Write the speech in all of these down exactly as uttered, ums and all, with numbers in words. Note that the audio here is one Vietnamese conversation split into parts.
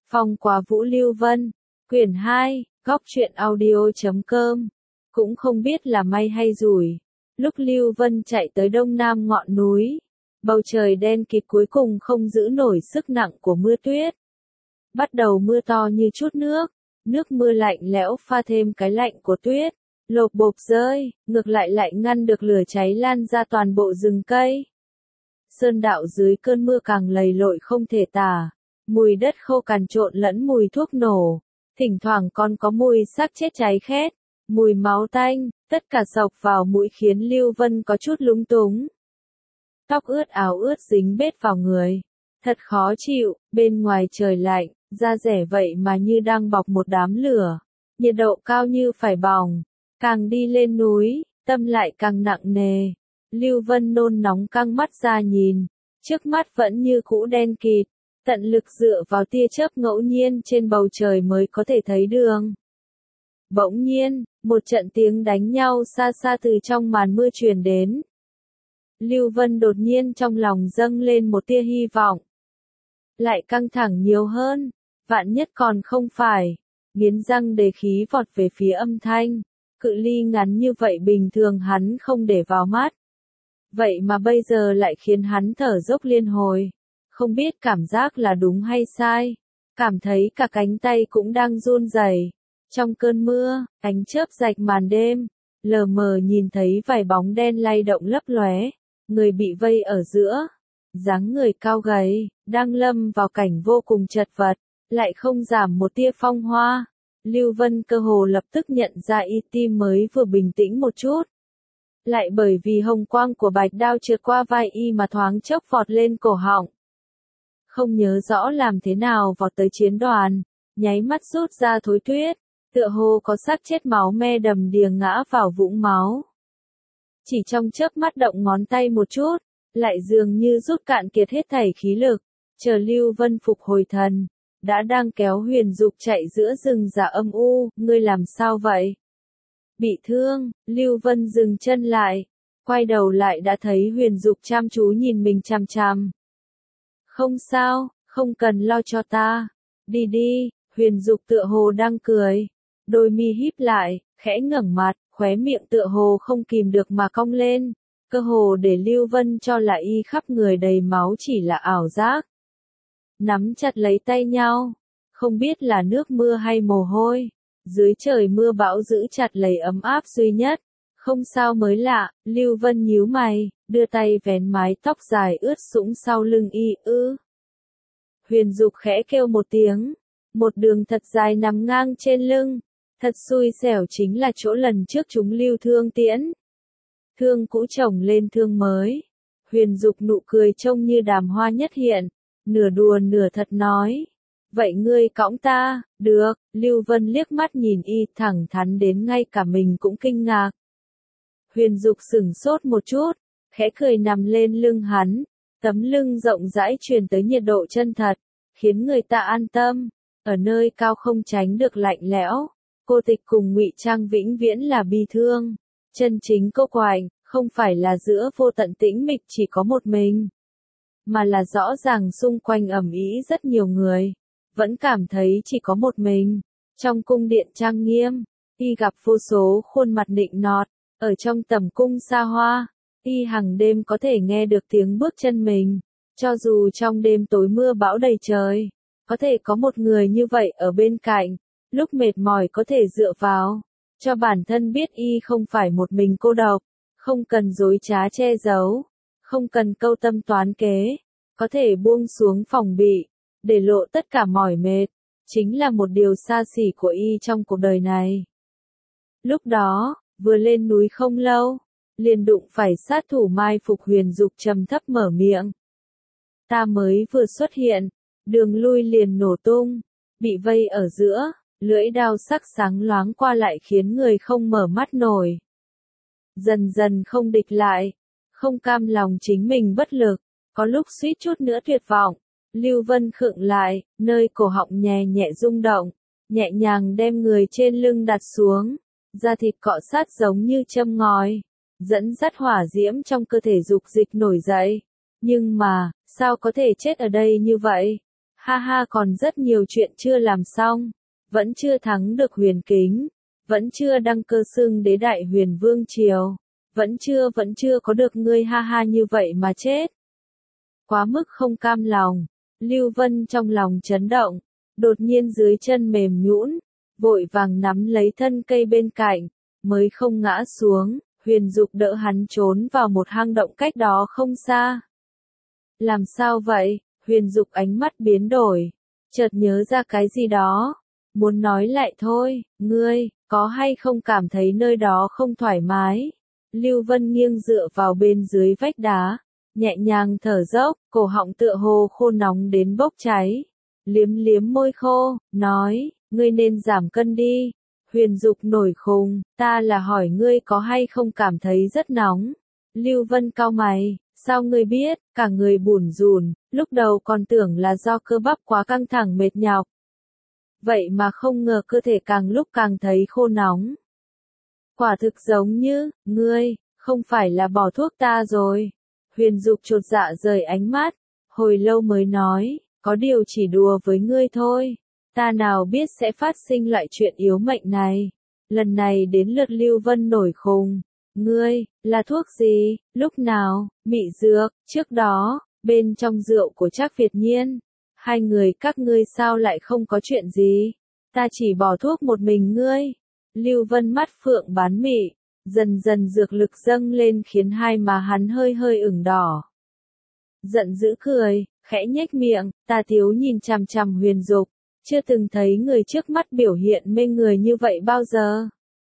Phong Quá Vũ Lưu Vân, quyển hai, góc truyện audio chấm com. Cũng không biết là may hay rủi. Lúc Lưu Vân chạy tới đông nam ngọn núi, bầu trời đen kịt cuối cùng không giữ nổi sức nặng của mưa tuyết. Bắt đầu mưa to như chút nước, nước mưa lạnh lẽo pha thêm cái lạnh của tuyết, lộp bộp rơi, ngược lại lại ngăn được lửa cháy lan ra toàn bộ rừng cây. Sơn đạo dưới cơn mưa càng lầy lội không thể tả, mùi đất khô cằn trộn lẫn mùi thuốc nổ, thỉnh thoảng còn có mùi xác chết cháy khét, mùi máu tanh, tất cả xộc vào mũi khiến Lưu Vân có chút lúng túng. Tóc ướt áo ướt dính bết vào người, thật khó chịu, bên ngoài trời lạnh, da rẻ vậy mà như đang bọc một đám lửa, nhiệt độ cao như phải bỏng, càng đi lên núi, tâm lại càng nặng nề. Lưu Vân nôn nóng căng mắt ra nhìn, trước mắt vẫn như cũ đen kịt, tận lực dựa vào tia chớp ngẫu nhiên trên bầu trời mới có thể thấy đường. Bỗng nhiên, một trận tiếng đánh nhau xa xa từ trong màn mưa truyền đến. Lưu Vân đột nhiên trong lòng dâng lên một tia hy vọng. Lại căng thẳng nhiều hơn, vạn nhất còn không phải, nghiến răng đề khí vọt về phía âm thanh, cự ly ngắn như vậy bình thường hắn không để vào mắt. Vậy mà bây giờ lại khiến hắn thở dốc liên hồi, không biết cảm giác là đúng hay sai, cảm thấy cả cánh tay cũng đang run rẩy. Trong cơn mưa, ánh chớp rạch màn đêm, lờ mờ nhìn thấy vài bóng đen lay động lấp lóe, người bị vây ở giữa, dáng người cao gầy, đang lâm vào cảnh vô cùng chật vật, lại không giảm một tia phong hoa. Lưu Vân cơ hồ lập tức nhận ra y tim mới vừa bình tĩnh một chút. Lại bởi vì hồng quang của bạch đao trượt qua vai y mà thoáng chốc vọt lên cổ họng. Không nhớ rõ làm thế nào vọt tới chiến đoàn, nháy mắt rút ra thối tuyết, tựa hồ có xác chết máu me đầm đìa ngã vào vũng máu. Chỉ trong chớp mắt động ngón tay một chút, lại dường như rút cạn kiệt hết thảy khí lực, chờ Lưu Vân phục hồi thần, đã đang kéo Huyền Dục chạy giữa rừng rậm âm u, ngươi làm sao vậy? Bị thương, Lưu Vân dừng chân lại, quay đầu lại đã thấy Huyền Dục chăm chú nhìn mình chằm chằm. Không sao, không cần lo cho ta, đi đi, Huyền Dục tựa hồ đang cười, đôi mi híp lại, khẽ ngẩng mặt, khóe miệng tựa hồ không kìm được mà cong lên, cơ hồ để Lưu Vân cho là y khắp người đầy máu chỉ là ảo giác. Nắm chặt lấy tay nhau, không biết là nước mưa hay mồ hôi, dưới trời mưa bão giữ chặt lấy ấm áp duy nhất, không sao mới lạ. Lưu Vân nhíu mày, đưa tay vén mái tóc dài ướt sũng sau lưng y, ư. Huyền Dục khẽ kêu một tiếng, một đường thật dài nằm ngang trên lưng, thật xui xẻo chính là chỗ lần trước chúng Lưu Thương tiễn. Thương cũ chồng lên thương mới, Huyền Dục nụ cười trông như đàm hoa nhất hiện, nửa đùa nửa thật nói. Vậy ngươi cõng ta, được. Lưu Vân liếc mắt nhìn y thẳng thắn đến ngay cả mình cũng kinh ngạc. Huyền Dục sửng sốt một chút, khẽ cười nằm lên lưng hắn, tấm lưng rộng rãi truyền tới nhiệt độ chân thật, khiến người ta an tâm. Ở nơi cao không tránh được lạnh lẽo, cô tịch cùng ngụy trang vĩnh viễn là bi thương. Chân chính cô quạnh, không phải là giữa vô tận tĩnh mịch chỉ có một mình, mà là rõ ràng xung quanh ầm ĩ rất nhiều người, vẫn cảm thấy chỉ có một mình. Trong cung điện trang nghiêm, y gặp vô số khuôn mặt nịnh nọt, ở trong tầm cung xa hoa, y hàng đêm có thể nghe được tiếng bước chân mình, cho dù trong đêm tối mưa bão đầy trời, có thể có một người như vậy ở bên cạnh, lúc mệt mỏi có thể dựa vào, cho bản thân biết y không phải một mình cô độc, không cần dối trá che giấu, không cần câu tâm toán kế, có thể buông xuống phòng bị, để lộ tất cả mỏi mệt, chính là một điều xa xỉ của y trong cuộc đời này. Lúc đó, vừa lên núi không lâu, liền đụng phải sát thủ mai phục. Huyền Dục trầm thấp mở miệng. Ta mới vừa xuất hiện, đường lui liền nổ tung, bị vây ở giữa, lưỡi đao sắc sáng loáng qua lại khiến người không mở mắt nổi. Dần dần không địch lại, không cam lòng chính mình bất lực, có lúc suýt chút nữa tuyệt vọng. Lưu Vân khựng lại, nơi cổ họng nhẹ nhẹ rung động, nhẹ nhàng đem người trên lưng đặt xuống, da thịt cọ sát giống như châm ngòi, dẫn dắt hỏa diễm trong cơ thể dục dịch nổi dậy. Nhưng mà, sao có thể chết ở đây như vậy? Ha ha, còn rất nhiều chuyện chưa làm xong, vẫn chưa thắng được huyền kính, vẫn chưa đăng cơ xưng đế đại huyền vương triều, vẫn chưa vẫn chưa có được ngươi ha ha như vậy mà chết. Quá mức không cam lòng, Lưu Vân trong lòng chấn động, đột nhiên dưới chân mềm nhũn, vội vàng nắm lấy thân cây bên cạnh, mới không ngã xuống. Huyền Dục đỡ hắn trốn vào một hang động cách đó không xa. Làm sao vậy? Huyền Dục ánh mắt biến đổi, chợt nhớ ra cái gì đó, muốn nói lại thôi, ngươi, có hay không cảm thấy nơi đó không thoải mái? Lưu Vân nghiêng dựa vào bên dưới vách đá, nhẹ nhàng thở dốc, cổ họng tựa hồ khô nóng đến bốc cháy. Liếm liếm môi khô, nói, ngươi nên giảm cân đi. Huyền Dục nổi khùng, ta là hỏi ngươi có hay không cảm thấy rất nóng. Lưu Vân cau mày, sao ngươi biết, cả người bủn rủn, lúc đầu còn tưởng là do cơ bắp quá căng thẳng mệt nhọc. Vậy mà không ngờ cơ thể càng lúc càng thấy khô nóng. Quả thực giống như, ngươi, không phải là bỏ thuốc ta rồi. Huyền Dục chột dạ rời ánh mắt, hồi lâu mới nói, có điều chỉ đùa với ngươi thôi. Ta nào biết sẽ phát sinh loại chuyện yếu mệnh này. Lần này đến lượt Lưu Vân nổi khùng. Ngươi, là thuốc gì, lúc nào, mị dược, trước đó, bên trong rượu của Trác Việt Nhiên. Hai người các ngươi sao lại không có chuyện gì? Ta chỉ bỏ thuốc một mình ngươi. Lưu Vân mắt phượng bán mị, dần dần dược lực dâng lên khiến hai má hắn hơi hơi ửng đỏ. Giận dữ cười, khẽ nhếch miệng, ta thiếu nhìn chằm chằm Huyền Dục. Chưa từng thấy người trước mắt biểu hiện mê người như vậy bao giờ.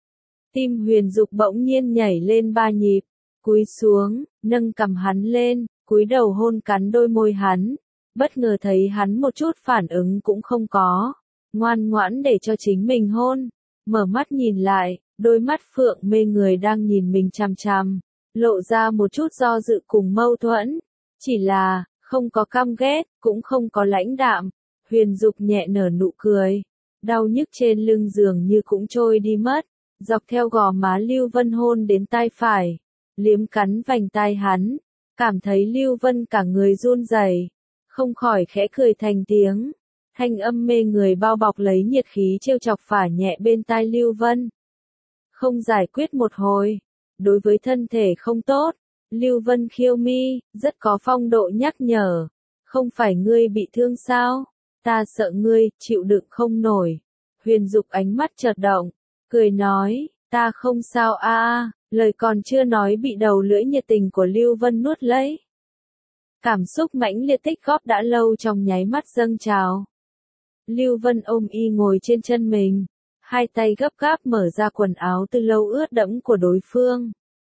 Tim Huyền Dục bỗng nhiên nhảy lên ba nhịp, cúi xuống, nâng cằm hắn lên, cúi đầu hôn cắn đôi môi hắn. Bất ngờ thấy hắn một chút phản ứng cũng không có, ngoan ngoãn để cho chính mình hôn. Mở mắt nhìn lại, đôi mắt phượng mê người đang nhìn mình chằm chằm, lộ ra một chút do dự cùng mâu thuẫn. Chỉ là, không có căm ghét, cũng không có lãnh đạm. Huyền Dục nhẹ nở nụ cười, đau nhức trên lưng dường như cũng trôi đi mất, dọc theo gò má Lưu Vân hôn đến tai phải, liếm cắn vành tai hắn, cảm thấy Lưu Vân cả người run rẩy, không khỏi khẽ cười thành tiếng, thanh âm mê người bao bọc lấy nhiệt khí trêu chọc phả nhẹ bên tai Lưu Vân. Không giải quyết một hồi, đối với thân thể không tốt, Lưu Vân khiêu mi, rất có phong độ nhắc nhở, không phải ngươi bị thương sao? Ta sợ ngươi, chịu đựng không nổi. Huyền Dục ánh mắt chợt động, cười nói, ta không sao a a, lời còn chưa nói bị đầu lưỡi nhiệt tình của Lưu Vân nuốt lấy. Cảm xúc mãnh liệt tích góp đã lâu trong nháy mắt dâng trào. Lưu Vân ôm y ngồi trên chân mình, hai tay gấp gáp mở ra quần áo từ lâu ướt đẫm của đối phương.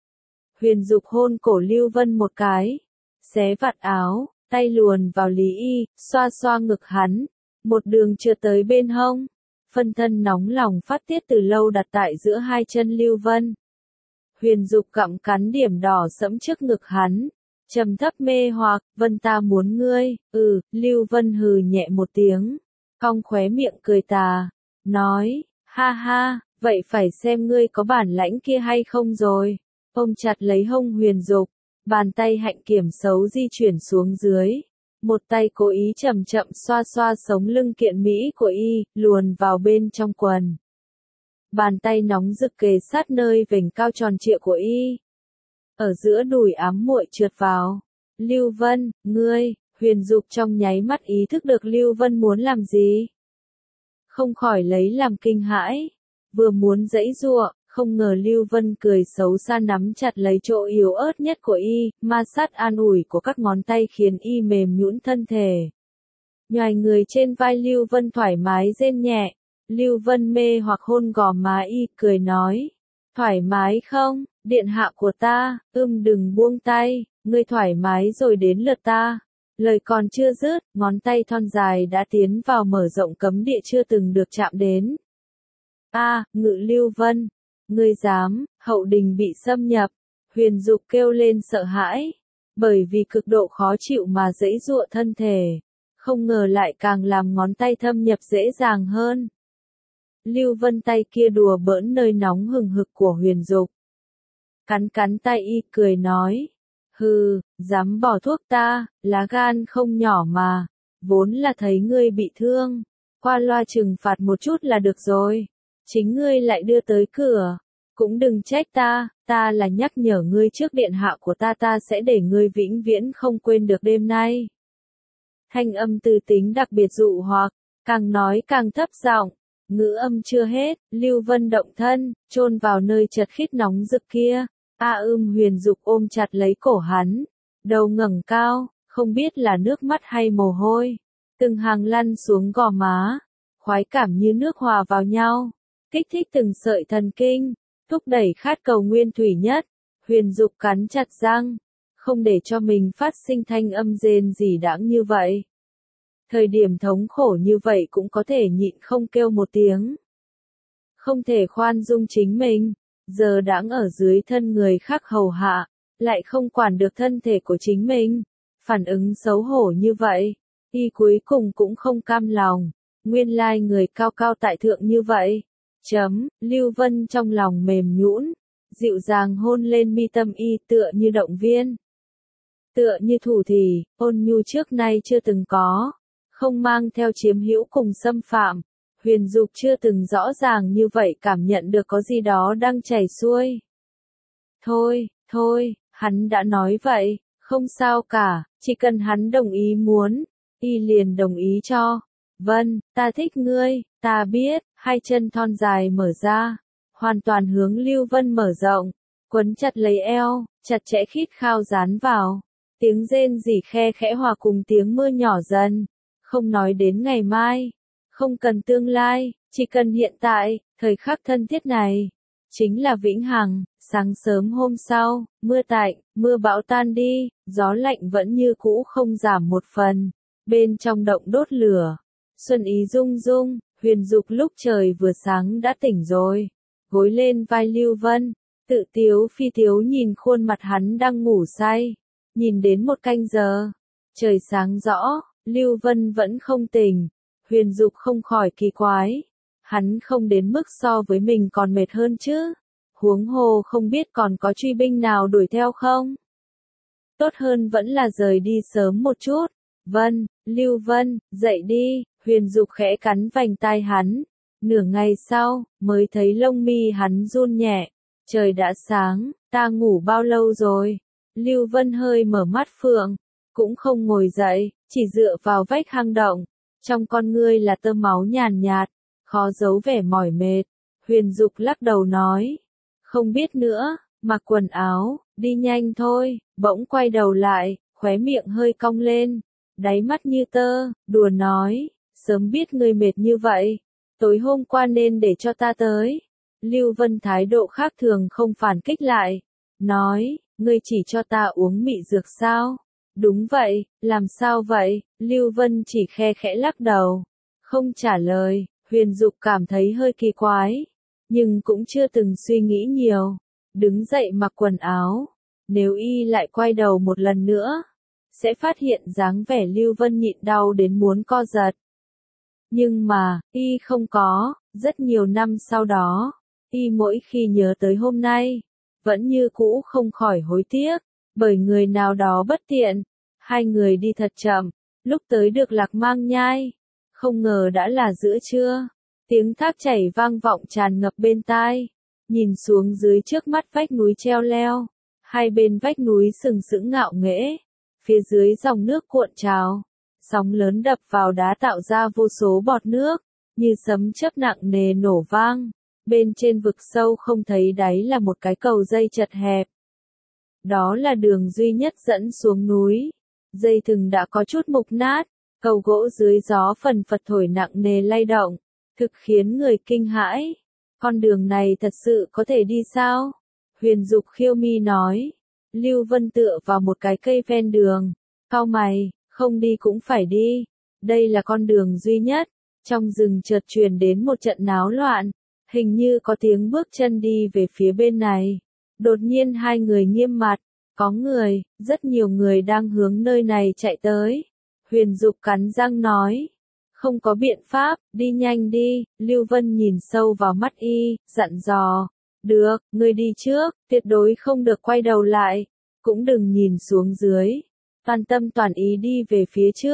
Huyền Dục hôn cổ Lưu Vân một cái, xé vạt áo, tay luồn vào Lý Y, xoa xoa ngực hắn, một đường chưa tới bên hông. Phân thân nóng lòng phát tiết từ lâu đặt tại giữa hai chân Lưu Vân. Huyền Dục gặm cắn điểm đỏ sẫm trước ngực hắn, trầm thấp mê hoặc, Vân ta muốn ngươi, ừ, Lưu Vân hừ nhẹ một tiếng, cong khóe miệng cười tà, nói, ha ha, vậy phải xem ngươi có bản lãnh kia hay không rồi. Ôm chặt lấy hông Huyền Dục, bàn tay hạnh kiểm xấu di chuyển xuống dưới, một tay cố ý chậm chậm xoa xoa sống lưng kiện mỹ của y, luồn vào bên trong quần. Bàn tay nóng rực kề sát nơi vành cao tròn trịa của y. Ở giữa đùi ám muội trượt vào. Lưu Vân, ngươi, Huyền Dục trong nháy mắt ý thức được Lưu Vân muốn làm gì. Không khỏi lấy làm kinh hãi, vừa muốn giãy giụa, không ngờ Lưu Vân cười xấu xa nắm chặt lấy chỗ yếu ớt nhất của y, ma sát an ủi của các ngón tay khiến y mềm nhũn thân thể. Nhoài người trên vai Lưu Vân thoải mái rên nhẹ, Lưu Vân mê hoặc hôn gò má y, cười nói, thoải mái không, điện hạ của ta, ưm đừng buông tay, ngươi thoải mái rồi đến lượt ta. Lời còn chưa dứt, ngón tay thon dài đã tiến vào mở rộng cấm địa chưa từng được chạm đến. A, Ngự Lưu Vân, ngươi dám, hậu đình bị xâm nhập. Huyền Dục kêu lên sợ hãi, bởi vì cực độ khó chịu mà giãy giụa thân thể, không ngờ lại càng làm ngón tay thâm nhập dễ dàng hơn. Lưu Vân tay kia đùa bỡn nơi nóng hừng hực của Huyền Dục, cắn cắn tay y, cười nói, hừ, dám bỏ thuốc ta, lá gan không nhỏ mà. vốn là thấy ngươi bị thương, qua loa trừng phạt một chút là được rồi. Chính ngươi lại đưa tới cửa, cũng đừng trách ta, ta là nhắc nhở ngươi trước điện hạ của ta, ta sẽ để ngươi vĩnh viễn không quên được đêm nay. Thanh âm từ tính đặc biệt dụ hoặc, càng nói càng thấp giọng, ngữ âm chưa hết, Lưu Vân động thân, chôn vào nơi chật khít nóng rực kia. A Ưm Huyền Dục ôm chặt lấy cổ hắn, đầu ngẩng cao, không biết là nước mắt hay mồ hôi, từng hàng lăn xuống gò má, khoái cảm như nước hòa vào nhau, kích thích từng sợi thần kinh, thúc đẩy khát cầu nguyên thủy nhất. Huyền Dục cắn chặt răng, không để cho mình phát sinh thanh âm rên rỉ đãng như vậy. Thời điểm thống khổ như vậy cũng có thể nhịn không kêu một tiếng. Không thể khoan dung chính mình, giờ đãng ở dưới thân người khác hầu hạ, lại không quản được thân thể của chính mình. Phản ứng xấu hổ như vậy, y cuối cùng cũng không cam lòng, nguyên lai người cao cao tại thượng như vậy. Chấm, Lưu Vân trong lòng mềm nhũn, dịu dàng hôn lên mi tâm y tựa như động viên. Tựa như thủ thỉ, ôn nhu trước nay chưa từng có, không mang theo chiếm hữu cùng xâm phạm. Huyền Dục chưa từng rõ ràng như vậy cảm nhận được có gì đó đang chảy xuôi. Thôi, thôi, hắn đã nói vậy, không sao cả, chỉ cần hắn đồng ý muốn, y liền đồng ý cho. Vân, ta thích ngươi, ta biết, hai chân thon dài mở ra, hoàn toàn hướng Lưu Vân mở rộng, quấn chặt lấy eo, chặt chẽ khít khao dán vào. Tiếng rên rỉ khe khẽ hòa cùng tiếng mưa nhỏ dần, không nói đến ngày mai, không cần tương lai, chỉ cần hiện tại, thời khắc thân thiết này, chính là vĩnh hằng. Sáng sớm hôm sau, mưa tạnh, mưa bão tan đi, gió lạnh vẫn như cũ không giảm một phần, bên trong động đốt lửa. Xuân ý rung rung, Huyền Dục lúc trời vừa sáng đã tỉnh rồi, gối lên vai Lưu Vân, tự tiếu phi tiếu nhìn khuôn mặt hắn đang ngủ say, nhìn đến một canh giờ, trời sáng rõ, Lưu Vân vẫn không tỉnh, Huyền Dục không khỏi kỳ quái, hắn không đến mức so với mình còn mệt hơn chứ, huống hồ không biết còn có truy binh nào đuổi theo không? Tốt hơn vẫn là rời đi sớm một chút. Vân, Lưu Vân, dậy đi, Huyền Dục khẽ cắn vành tai hắn. Nửa ngày sau, mới thấy lông mi hắn run nhẹ. Trời đã sáng, ta ngủ bao lâu rồi? Lưu Vân hơi mở mắt phượng, cũng không ngồi dậy, chỉ dựa vào vách hang động. Trong con ngươi là tơ máu nhàn nhạt, khó giấu vẻ mỏi mệt. Huyền Dục lắc đầu nói, không biết nữa, mặc quần áo, đi nhanh thôi. Bỗng quay đầu lại, khóe miệng hơi cong lên, đáy mắt như tơ, đùa nói, sớm biết ngươi mệt như vậy, tối hôm qua nên để cho ta tới. Lưu Vân thái độ khác thường không phản kích lại, nói, ngươi chỉ cho ta uống mị dược sao? Đúng vậy, làm sao vậy? Lưu Vân chỉ khe khẽ lắc đầu, không trả lời. Huyền Dục cảm thấy hơi kỳ quái, nhưng cũng chưa từng suy nghĩ nhiều, đứng dậy mặc quần áo. Nếu y lại quay đầu một lần nữa, sẽ phát hiện dáng vẻ Lưu Vân nhịn đau đến muốn co giật. Nhưng mà, y không có, rất nhiều năm sau đó, y mỗi khi nhớ tới hôm nay, vẫn như cũ không khỏi hối tiếc, bởi người nào đó bất tiện. Hai người đi thật chậm, lúc tới được Lạc Mang Nhai, không ngờ đã là giữa trưa. Tiếng thác chảy vang vọng tràn ngập bên tai, nhìn xuống dưới trước mắt vách núi treo leo, hai bên vách núi sừng sững ngạo nghễ, phía dưới dòng nước cuộn trào, sóng lớn đập vào đá tạo ra vô số bọt nước, như sấm chớp nặng nề nổ vang. Bên trên vực sâu không thấy đáy là một cái cầu dây chật hẹp. Đó là đường duy nhất dẫn xuống núi. Dây thừng đã có chút mục nát, cầu gỗ dưới gió phần phật thổi nặng nề lay động, thực khiến người kinh hãi. Con đường này thật sự có thể đi sao? Huyền Dục khiêu mi nói. Lưu Vân tựa vào một cái cây ven đường, cau mày, không đi cũng phải đi. Đây là con đường duy nhất. Trong rừng chợt truyền đến một trận náo loạn, hình như có tiếng bước chân đi về phía bên này. Đột nhiên hai người nghiêm mặt, có người, rất nhiều người đang hướng nơi này chạy tới. Huyền Dục cắn răng nói, không có biện pháp, đi nhanh đi. Lưu Vân nhìn sâu vào mắt y, dặn dò, được, ngươi đi trước, tuyệt đối không được quay đầu lại, cũng đừng nhìn xuống dưới, toàn tâm toàn ý đi về phía trước.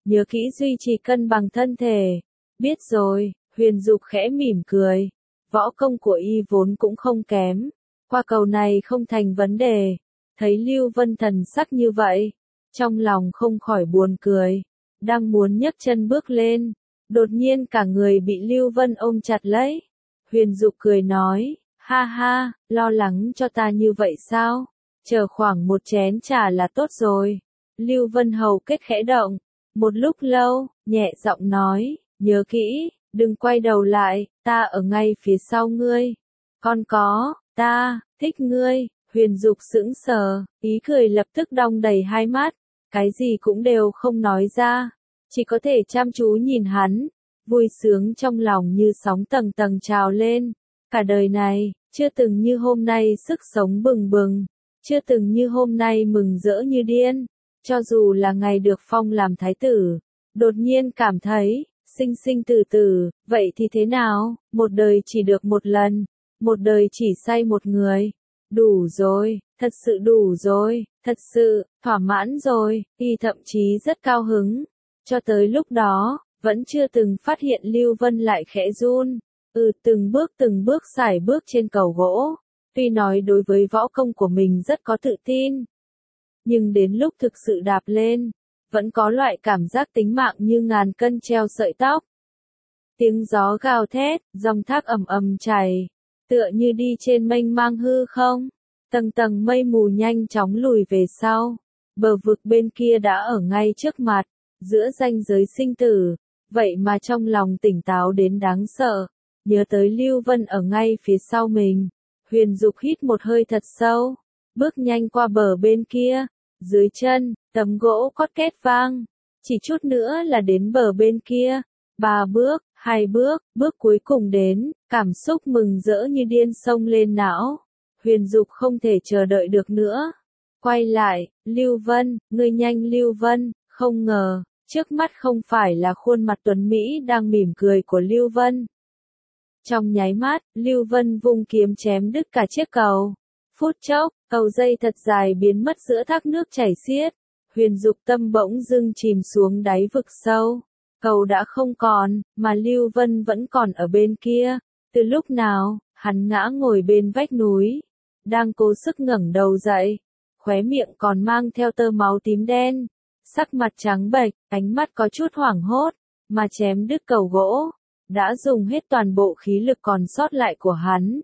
nhớ kỹ duy trì cân bằng thân thể. Biết rồi, Huyền Dục khẽ mỉm cười. Võ công của y vốn cũng không kém. Qua cầu này không thành vấn đề. Thấy Lưu Vân thần sắc như vậy, trong lòng không khỏi buồn cười. Đang muốn nhấc chân bước lên, đột nhiên cả người bị Lưu Vân ôm chặt lấy. Huyền Dục cười nói, ha ha, lo lắng cho ta như vậy sao? Chờ khoảng một chén trà là tốt rồi. Lưu Vân hầu kết khẽ động. Một lúc lâu, nhẹ giọng nói, nhớ kỹ, đừng quay đầu lại, ta ở ngay phía sau ngươi. Còn có, ta, thích ngươi. Huyền Dục sững sờ, ý cười lập tức đong đầy hai mắt, cái gì cũng đều không nói ra, chỉ có thể chăm chú nhìn hắn, vui sướng trong lòng như sóng tầng tầng trào lên. Cả đời này, chưa từng như hôm nay sức sống bừng bừng, chưa từng như hôm nay mừng rỡ như điên, cho dù là ngày được phong làm thái tử, đột nhiên cảm thấy, sinh sinh tử tử, vậy thì thế nào, một đời chỉ được một lần, một đời chỉ say một người. Đủ rồi, thật sự đủ rồi, thật sự, thỏa mãn rồi, y thậm chí rất cao hứng. Cho tới lúc đó, vẫn chưa từng phát hiện Lưu Vân lại khẽ run. Ừ, từng bước từng bước sải bước trên cầu gỗ. Tuy nói đối với võ công của mình rất có tự tin. Nhưng đến lúc thực sự đạp lên, vẫn có loại cảm giác tính mạng như ngàn cân treo sợi tóc. Tiếng gió gào thét, dòng thác ầm ầm chảy. Tựa như đi trên mênh mang hư không, tầng tầng mây mù nhanh chóng lùi về sau, bờ vực bên kia đã ở ngay trước mặt, giữa ranh giới sinh tử, vậy mà trong lòng tỉnh táo đến đáng sợ, nhớ tới Lưu Vân ở ngay phía sau mình, Huyền Dục hít một hơi thật sâu, bước nhanh qua bờ bên kia, dưới chân, tấm gỗ cót két vang, chỉ chút nữa là đến bờ bên kia, ba bước, hai bước, bước cuối cùng đến, cảm xúc mừng rỡ như điên xông lên não. Huyền Dục không thể chờ đợi được nữa. Quay lại, Lưu Vân, ngươi nhanh Lưu Vân, không ngờ, trước mắt không phải là khuôn mặt tuấn Mỹ đang mỉm cười của Lưu Vân. Trong nháy mắt, Lưu Vân vung kiếm chém đứt cả chiếc cầu. Phút chốc, cầu dây thật dài biến mất giữa thác nước chảy xiết. Huyền Dục tâm bỗng dưng chìm xuống đáy vực sâu. Cầu đã không còn, mà Lưu Vân vẫn còn ở bên kia. Từ lúc nào, hắn ngã ngồi bên vách núi, đang cố sức ngẩng đầu dậy, khóe miệng còn mang theo tơ máu tím đen, sắc mặt trắng bệch, ánh mắt có chút hoảng hốt, mà chém đứt cầu gỗ, đã dùng hết toàn bộ khí lực còn sót lại của hắn.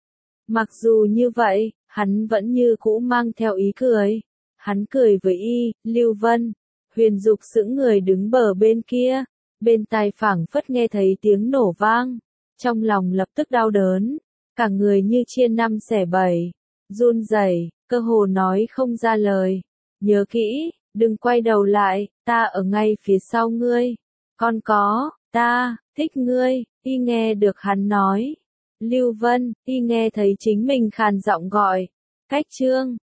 Mặc dù như vậy, hắn vẫn như cũ mang theo ý cười. Hắn cười với y, Lưu Vân. Huyền Dục sững người đứng bờ bên kia, bên tai phảng phất nghe thấy tiếng nổ vang, trong lòng lập tức đau đớn, cả người như chia năm xẻ bảy, run rẩy, cơ hồ nói không ra lời. Nhớ kỹ, đừng quay đầu lại, ta ở ngay phía sau ngươi. Còn có, ta, thích ngươi, y nghe được hắn nói. Lưu Vân, y nghe thấy chính mình khàn giọng gọi. Cách chương